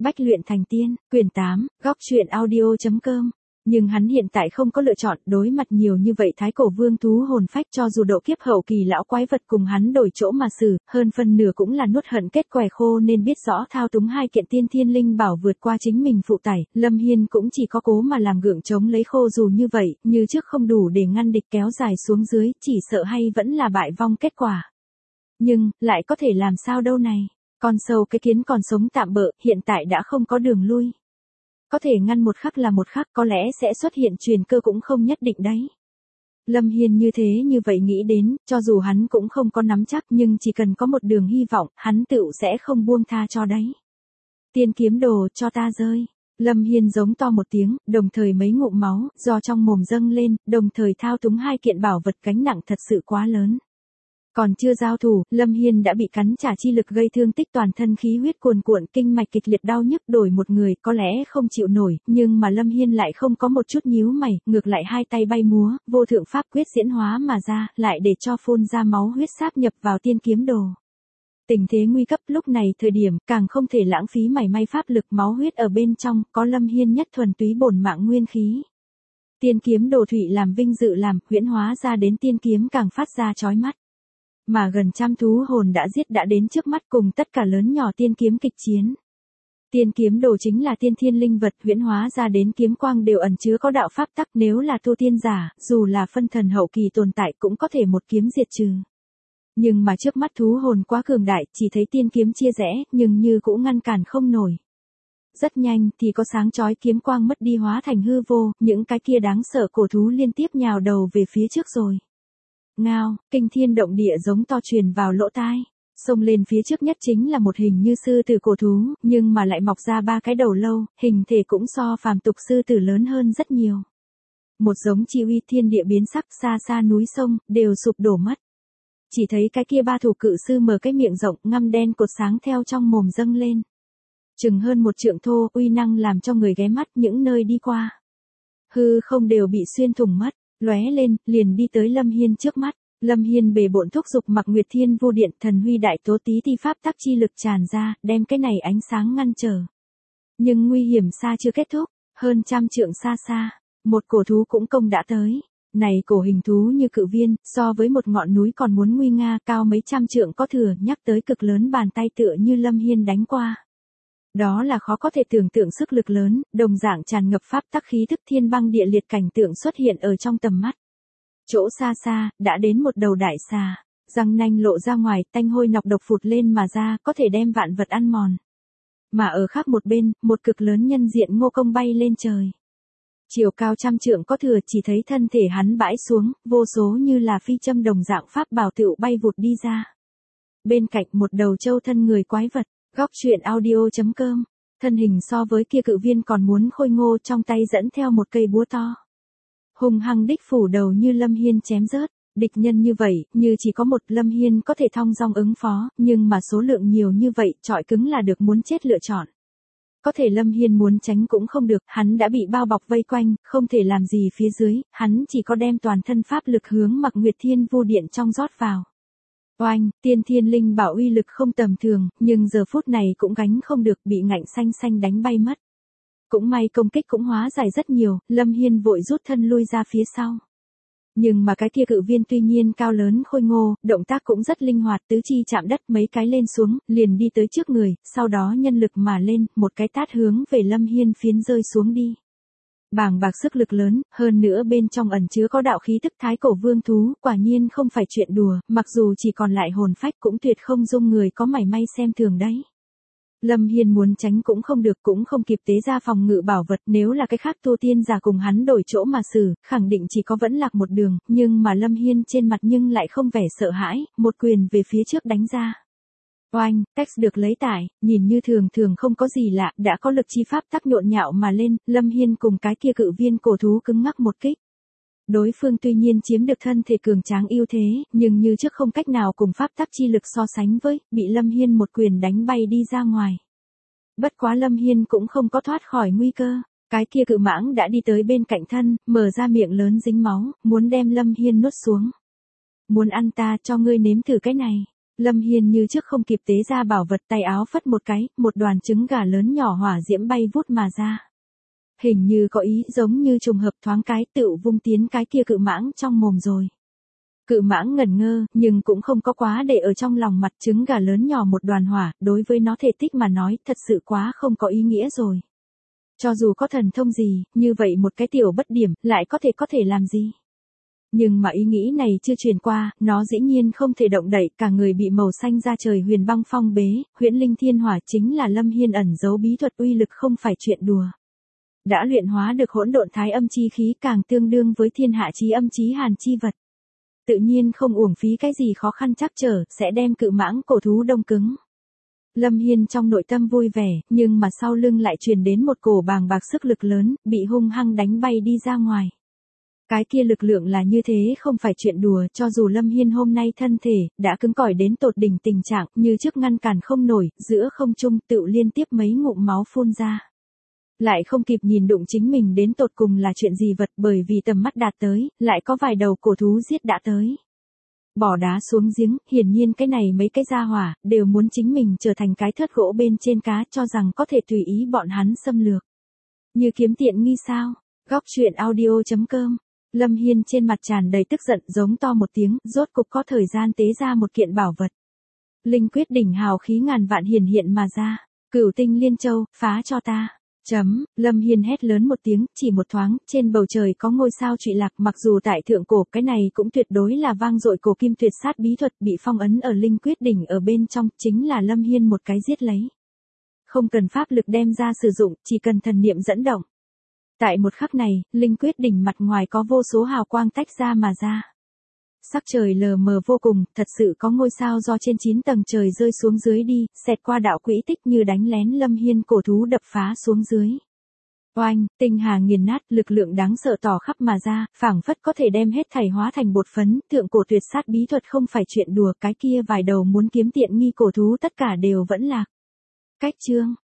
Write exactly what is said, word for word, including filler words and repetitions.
Bách luyện thành tiên, quyển tám, góc truyện audio.com. Nhưng hắn hiện tại không có lựa chọn, đối mặt nhiều như vậy thái cổ vương thú hồn phách, cho dù độ kiếp hậu kỳ lão quái vật cùng hắn đổi chỗ mà xử, hơn phân nửa cũng là nuốt hận kết quẻ khô, nên biết rõ thao túng hai kiện tiên thiên linh bảo vượt qua chính mình phụ tải, Lâm Hiên cũng chỉ có cố mà làm gượng chống lấy khô, dù như vậy, như trước không đủ để ngăn địch kéo dài xuống dưới, chỉ sợ hay vẫn là bại vong kết quả. Nhưng, lại có thể làm sao đâu này? Con sâu cái kiến còn sống tạm bợ, hiện tại đã không có đường lui. Có thể ngăn một khắc là một khắc, có lẽ sẽ xuất hiện truyền cơ cũng không nhất định đấy. Lâm Hiên như thế như vậy nghĩ đến, cho dù hắn cũng không có nắm chắc, nhưng chỉ cần có một đường hy vọng, hắn tựu sẽ không buông tha cho đấy. Tiên kiếm đồ, cho ta rơi. Lâm Hiên giống to một tiếng, đồng thời mấy ngụm máu, do trong mồm dâng lên, đồng thời thao túng hai kiện bảo vật gánh nặng thật sự quá lớn. Còn chưa giao thủ, Lâm Hiên đã bị cắn trả chi lực gây thương tích toàn thân, khí huyết cuồn cuộn, kinh mạch kịch liệt đau nhức, đổi một người có lẽ không chịu nổi, nhưng mà Lâm Hiên lại không có một chút nhíu mày, ngược lại hai tay bay múa, vô thượng pháp quyết diễn hóa mà ra, lại để cho phun ra máu huyết sáp nhập vào tiên kiếm đồ. Tình thế nguy cấp lúc này thời điểm, càng không thể lãng phí mảy may pháp lực, máu huyết ở bên trong, có Lâm Hiên nhất thuần túy bổn mạng nguyên khí. Tiên kiếm đồ thủy làm vinh dự làm, huyễn hóa ra đến tiên kiếm càng phát ra chói mắt. Mà gần trăm thú hồn đã giết đã đến trước mắt, cùng tất cả lớn nhỏ tiên kiếm kịch chiến. Tiên kiếm đồ chính là tiên thiên linh vật, huyễn hóa ra đến kiếm quang đều ẩn chứa có đạo pháp tắc, nếu là tu tiên giả, dù là phân thần hậu kỳ tồn tại cũng có thể một kiếm diệt trừ. Nhưng mà trước mắt thú hồn quá cường đại, chỉ thấy tiên kiếm chia rẽ, nhưng như cũng ngăn cản không nổi. Rất nhanh thì có sáng chói kiếm quang mất đi hóa thành hư vô, những cái kia đáng sợ cổ thú liên tiếp nhào đầu về phía trước rồi. Ngao, kinh thiên động địa giống to truyền vào lỗ tai. Xông lên phía trước nhất chính là một hình như sư tử cổ thú, nhưng mà lại mọc ra ba cái đầu lâu, hình thể cũng so phàm tục sư tử lớn hơn rất nhiều. Một giống chi uy, thiên địa biến sắc, xa xa núi sông đều sụp đổ mất. Chỉ thấy cái kia ba thủ cự sư mở cái miệng rộng, ngăm đen cột sáng theo trong mồm dâng lên. Chừng hơn một trượng thô, uy năng làm cho người ghé mắt, những nơi đi qua. Hư không đều bị xuyên thủng mất. Lóe lên, liền đi tới Lâm Hiên trước mắt. Lâm Hiên bề bộn thúc giục mặc Nguyệt Thiên Vu Điện, thần huy đại tố tí ti pháp tắc chi lực tràn ra, đem cái này ánh sáng ngăn trở. Nhưng nguy hiểm xa chưa kết thúc, hơn trăm trượng xa xa, một cổ thú cũng công đã tới. Này cổ hình thú như cự viên, so với một ngọn núi còn muốn nguy nga, cao mấy trăm trượng có thừa, nhắc tới cực lớn bàn tay tựa như Lâm Hiên đánh qua. Đó là khó có thể tưởng tượng sức lực lớn, đồng dạng tràn ngập pháp tắc khí thức, thiên băng địa liệt cảnh tượng xuất hiện ở trong tầm mắt. Chỗ xa xa, đã đến một đầu đại xà, răng nanh lộ ra ngoài, tanh hôi nọc độc phụt lên mà ra, có thể đem vạn vật ăn mòn. Mà ở khác một bên, một cực lớn nhân diện ngô công bay lên trời. Chiều cao trăm trượng có thừa, chỉ thấy thân thể hắn bãi xuống, vô số như là phi châm đồng dạng pháp bảo tựu bay vụt đi ra. Bên cạnh một đầu trâu thân người quái vật. Góc truyện audio.com, thân hình so với kia cự viên còn muốn khôi ngô, trong tay dẫn theo một cây búa to. Hùng hăng đích phủ đầu như Lâm Hiên chém rớt, địch nhân như vậy, như chỉ có một Lâm Hiên có thể thong dong ứng phó, nhưng mà số lượng nhiều như vậy, trọi cứng là được muốn chết lựa chọn. Có thể Lâm Hiên muốn tránh cũng không được, hắn đã bị bao bọc vây quanh, không thể làm gì phía dưới, hắn chỉ có đem toàn thân pháp lực hướng mặc Nguyệt Thiên Vu Điện trong rót vào. Oanh, tiên thiên linh bảo uy lực không tầm thường, nhưng giờ phút này cũng gánh không được, bị ngạnh xanh xanh đánh bay mất. Cũng may công kích cũng hóa giải rất nhiều, Lâm Hiên vội rút thân lui ra phía sau. Nhưng mà cái kia cự viên tuy nhiên cao lớn khôi ngô, động tác cũng rất linh hoạt, tứ chi chạm đất mấy cái lên xuống, liền đi tới trước người, sau đó nhân lực mà lên, một cái tát hướng về Lâm Hiên phiến rơi xuống đi. Bàng bạc sức lực lớn, hơn nữa bên trong ẩn chứa có đạo khí tức thái cổ vương thú, quả nhiên không phải chuyện đùa, mặc dù chỉ còn lại hồn phách cũng tuyệt không dung người có mảy may xem thường đấy. Lâm Hiên muốn tránh cũng không được, cũng không kịp tế ra phòng ngự bảo vật, nếu là cái khác tu tiên giả cùng hắn đổi chỗ mà xử, khẳng định chỉ có vẫn lạc một đường, nhưng mà Lâm Hiên trên mặt nhưng lại không vẻ sợ hãi, một quyền về phía trước đánh ra. Oanh, text được lấy tải, nhìn như thường thường không có gì lạ, đã có lực chi pháp tắc nhộn nhạo mà lên, Lâm Hiên cùng cái kia cự viên cổ thú cứng ngắc một kích. Đối phương tuy nhiên chiếm được thân thể cường tráng ưu thế, nhưng như trước không cách nào cùng pháp tắc chi lực so sánh với, bị Lâm Hiên một quyền đánh bay đi ra ngoài. Bất quá Lâm Hiên cũng không có thoát khỏi nguy cơ, cái kia cự mãng đã đi tới bên cạnh thân, mở ra miệng lớn dính máu, muốn đem Lâm Hiên nuốt xuống. Muốn ăn ta, cho ngươi nếm thử cái này. Lâm Hiên như trước không kịp tế ra bảo vật, tay áo phất một cái, một đoàn trứng gà lớn nhỏ hỏa diễm bay vút mà ra. Hình như có ý giống như trùng hợp thoáng cái tựu vung tiến cái kia cự mãng trong mồm rồi. Cự mãng ngẩn ngơ, nhưng cũng không có quá để ở trong lòng, mặt trứng gà lớn nhỏ một đoàn hỏa, đối với nó thể tích mà nói thật sự quá không có ý nghĩa rồi. Cho dù có thần thông gì, như vậy một cái tiểu bất điểm, lại có thể có thể làm gì? Nhưng mà ý nghĩ này chưa truyền qua, nó dĩ nhiên không thể động đậy, cả người bị màu xanh ra trời huyền băng phong bế, huyễn linh thiên hỏa chính là Lâm Hiên ẩn giấu bí thuật, uy lực không phải chuyện đùa. Đã luyện hóa được hỗn độn thái âm chi khí, càng tương đương với thiên hạ chí âm chí hàn chi vật. Tự nhiên không uổng phí cái gì khó khăn trắc trở, sẽ đem cự mãng cổ thú đông cứng. Lâm Hiên trong nội tâm vui vẻ, nhưng mà sau lưng lại truyền đến một cổ bàng bạc sức lực lớn, bị hung hăng đánh bay đi ra ngoài. Cái kia lực lượng là như thế không phải chuyện đùa, cho dù Lâm Hiên hôm nay thân thể đã cứng cỏi đến tột đỉnh tình trạng, như trước ngăn cản không nổi, giữa không trung tựu liên tiếp mấy ngụm máu phun ra. Lại không kịp nhìn đụng chính mình đến tột cùng là chuyện gì vật, bởi vì tầm mắt đạt tới, lại có vài đầu cổ thú giết đã tới. Bỏ đá xuống giếng, hiển nhiên cái này mấy cái gia hỏa, đều muốn chính mình trở thành cái thớt gỗ bên trên cá, cho rằng có thể tùy ý bọn hắn xâm lược. Như kiếm tiện nghi sao? Góc truyện audio chấm com. Lâm Hiên trên mặt tràn đầy tức giận, giống to một tiếng, rốt cục có thời gian tế ra một kiện bảo vật. Linh quyết đỉnh hào khí ngàn vạn hiển hiện mà ra. Cửu tinh liên châu, phá cho ta. Chấm, Lâm Hiên hét lớn một tiếng, chỉ một thoáng, trên bầu trời có ngôi sao trụy lạc, mặc dù tại thượng cổ, cái này cũng tuyệt đối là vang dội cổ kim tuyệt sát bí thuật, bị phong ấn ở linh quyết đỉnh ở bên trong, chính là Lâm Hiên một cái giết lấy. Không cần pháp lực đem ra sử dụng, chỉ cần thần niệm dẫn động. Tại một khắc này, linh quyết đỉnh mặt ngoài có vô số hào quang tách ra mà ra. Sắc trời lờ mờ vô cùng, thật sự có ngôi sao do trên chín tầng trời rơi xuống dưới đi, xẹt qua đạo quỹ tích như đánh lén Lâm Hiên cổ thú đập phá xuống dưới. Oanh, tinh hà nghiền nát, lực lượng đáng sợ tỏ khắp mà ra, phảng phất có thể đem hết thảy hóa thành bột phấn, thượng cổ tuyệt sát bí thuật không phải chuyện đùa, cái kia vài đầu muốn kiếm tiện nghi cổ thú tất cả đều vẫn lạc. Cách chương